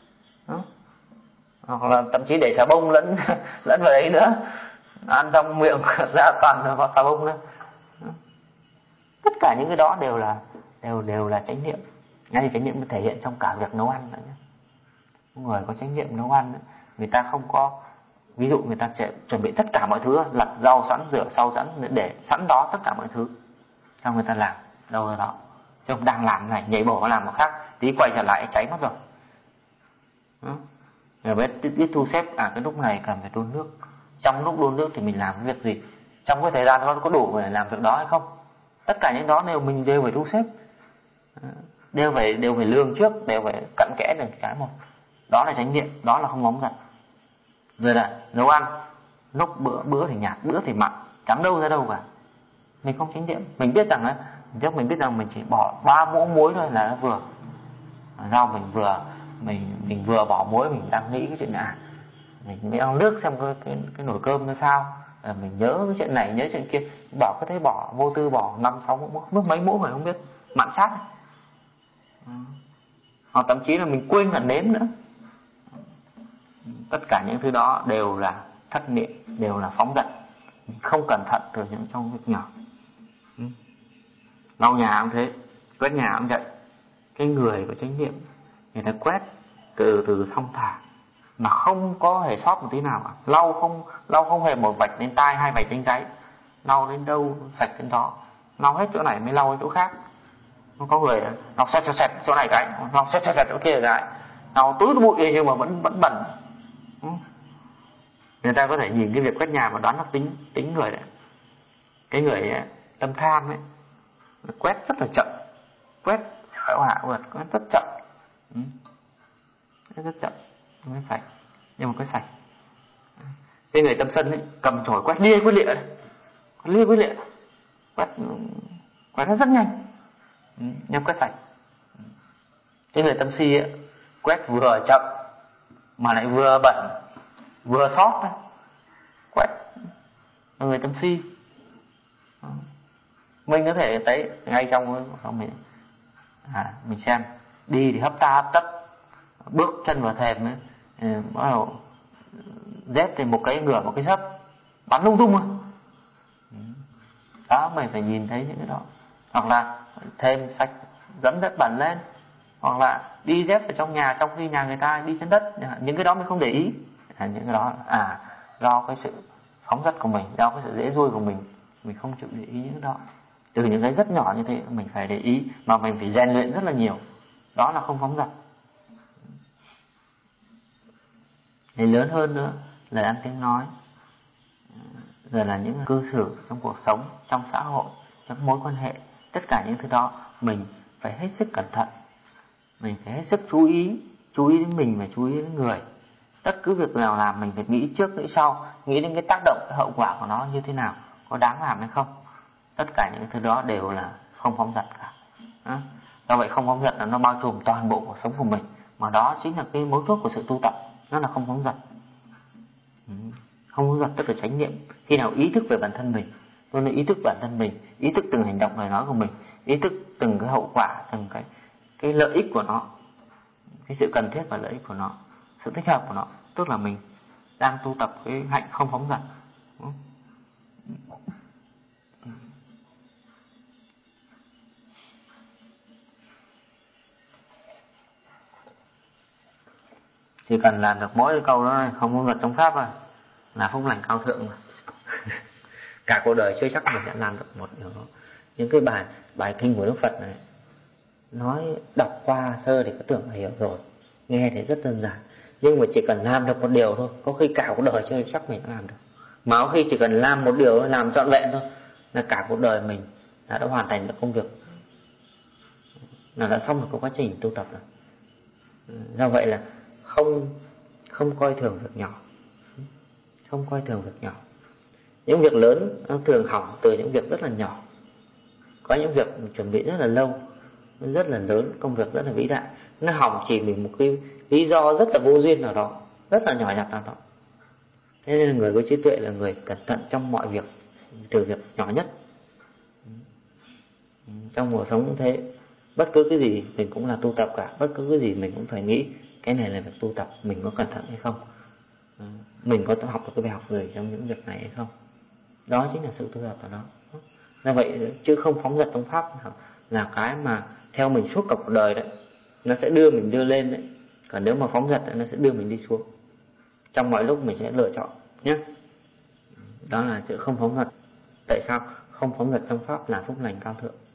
Hoặc là thậm chí để xà bông lẫn vào đấy nữa, ăn trong miệng ra toàn vào xà bông nữa. Tất cả những cái đó đều là chánh niệm. Ngay thì chánh niệm nó thể hiện trong cả việc nấu ăn nữa nhé. Người có chánh niệm nấu ăn, người ta không có Ví dụ người ta sẽ chuẩn bị tất cả mọi thứ, lặt rau sẵn, rửa rau sẵn, để sẵn đó tất cả mọi thứ cho người ta làm đâu rồi đó. Chứ không đang làm này nhảy bổ làm một khác, tí quay trở lại cháy mất rồi. Người biết thu xếp cái lúc này cần phải đun nước. Trong lúc đun nước thì mình làm cái việc gì, trong cái thời gian đó có đủ để làm việc đó hay không. Tất cả những đó mình đều phải thu xếp, đều phải lường trước, đều phải cặn kẽ từng cái một. Đó là chánh niệm, đó là không phóng dật. Rồi là nấu ăn, lúc bữa thì nhạt, bữa thì mặn, chẳng đâu ra đâu cả. Mình không chánh niệm, mình biết rằng mình biết rằng mình chỉ bỏ 3 muỗng muối thôi là nó vừa. Rau mình vừa bỏ muối, mình đang nghĩ cái chuyện này, mình đang nước xem cái nồi cơm nó sao, mình nhớ cái chuyện này nhớ chuyện kia, bỏ cái thế bỏ vô tư, bỏ 5-6 muỗng, mất mấy muỗng rồi không biết, mặn sát. Hoặc thậm chí là mình quên cả nếm nữa. Tất cả những thứ đó đều là thất niệm, đều là phóng dật. Mình không cẩn thận từ những trong việc nhỏ. Lau nhà cũng thế, quét nhà cũng vậy. Cái người của chánh niệm, người ta quét từ thong thả mà không có hề sót một tí nào cả. Lau không hề một vạch lên tai, 2 vạch lên gáy. Lau đến đâu sạch đến đó. Lau hết chỗ này mới lau đến chỗ khác. Không có người lau sạch chỗ này cái, lau sạch chỗ kia cái, lau túi bụi nhưng mà vẫn bẩn. Người ta có thể nhìn cái việc quét nhà mà đoán được tính người đấy. Cái người tâm tham ấy, quét rất là chậm, quét rất chậm, rất chậm mới sạch, nhưng mà quét sạch. Cái người tâm sân ấy, cầm chổi quét lia quét lịa, quét nó rất nhanh, nhưng quét sạch. Cái người tâm si ấy, quét vừa chậm mà lại vừa bẩn vừa sót đấy. Quét là người tâm si. Mình có thể thấy ngay trong mình xem đi thì hấp tấp, bước chân vào thềm ấy, bắt đầu dép thì một cái ngửa một cái sấp bắn lung tung rồi. Đó, mình phải nhìn thấy những cái đó. Hoặc là thêm sạch dẫm đất bẩn lên, hoặc là đi dép ở trong nhà trong khi nhà người ta đi trên đất, những cái đó mình không để ý. Những cái đó do cái sự phóng dật của mình, do cái sự dễ dui của mình không chịu để ý những cái đó. Từ những cái rất nhỏ như thế mình phải để ý, mà mình phải rèn luyện rất là nhiều. Đó là không phóng dật. Thì lớn hơn nữa, lời ăn tiếng nói, rồi là những cư xử trong cuộc sống, trong xã hội, trong mối quan hệ. Tất cả những thứ đó mình phải hết sức cẩn thận. Mình phải hết sức chú ý đến mình và chú ý đến người. Tất cứ việc nào làm mình phải nghĩ trước nghĩ sau, nghĩ đến cái tác động, cái hậu quả của nó như thế nào, có đáng làm hay không. Tất cả những thứ đó đều là không phóng dật cả. Do vậy không phóng dật là nó bao trùm toàn bộ cuộc sống của mình, mà đó chính là cái mấu chốt của sự tu tập, nó là không phóng dật. Không phóng dật tức là chánh niệm. Khi nào ý thức về bản thân mình, tôi nói ý thức bản thân mình, ý thức từng hành động lời nói của mình, ý thức từng cái hậu quả, từng cái lợi ích của nó, cái sự cần thiết và lợi ích của nó, sự thích hợp của nó, tức là mình đang tu tập cái hạnh không phóng dật. Chỉ cần làm được mỗi cái câu đó này, không phóng dật trong pháp là phúc lành cao thượng mà. Cả cuộc đời chưa chắc mình sẽ làm được một điều đó. Những cái bài kinh của Đức Phật này nói đọc qua sơ thì có tưởng là hiểu rồi, nghe thì rất đơn giản, nhưng mà chỉ cần làm được một điều thôi, có khi cả cuộc đời chưa chắc mình đã làm được. Mà có khi chỉ cần làm một điều, làm trọn vẹn thôi, là cả cuộc đời mình đã hoàn thành được công việc, là đã xong được cái quá trình tu tập rồi. Do vậy là không coi thường việc nhỏ, không coi thường việc nhỏ. Những việc lớn nó thường hỏng từ những việc rất là nhỏ. Có những việc chuẩn bị rất là lâu, rất là lớn, công việc rất là vĩ đại, nó hỏng chỉ vì một cái lý do rất là vô duyên nào đó, rất là nhỏ nhặt nào đó. Thế nên người có trí tuệ là người cẩn thận trong mọi việc, từ việc nhỏ nhất. Trong cuộc sống cũng thế, bất cứ cái gì mình cũng là tu tập cả, bất cứ cái gì mình cũng phải nghĩ cái này là việc tu tập, mình có cẩn thận hay không, mình có học được cái bài học gì trong những việc này hay không. Đó chính là sự tu tập ở đó. Do vậy chứ không phóng dật trong pháp là cái mà theo mình suốt cả cuộc đời đấy, nó sẽ đưa mình đưa lên đấy. Còn nếu mà phóng dật nó sẽ đưa mình đi xuống. Trong mọi lúc mình sẽ lựa chọn nhé. Đó là chữ không phóng dật. Tại sao không phóng dật trong pháp là phúc lành cao thượng?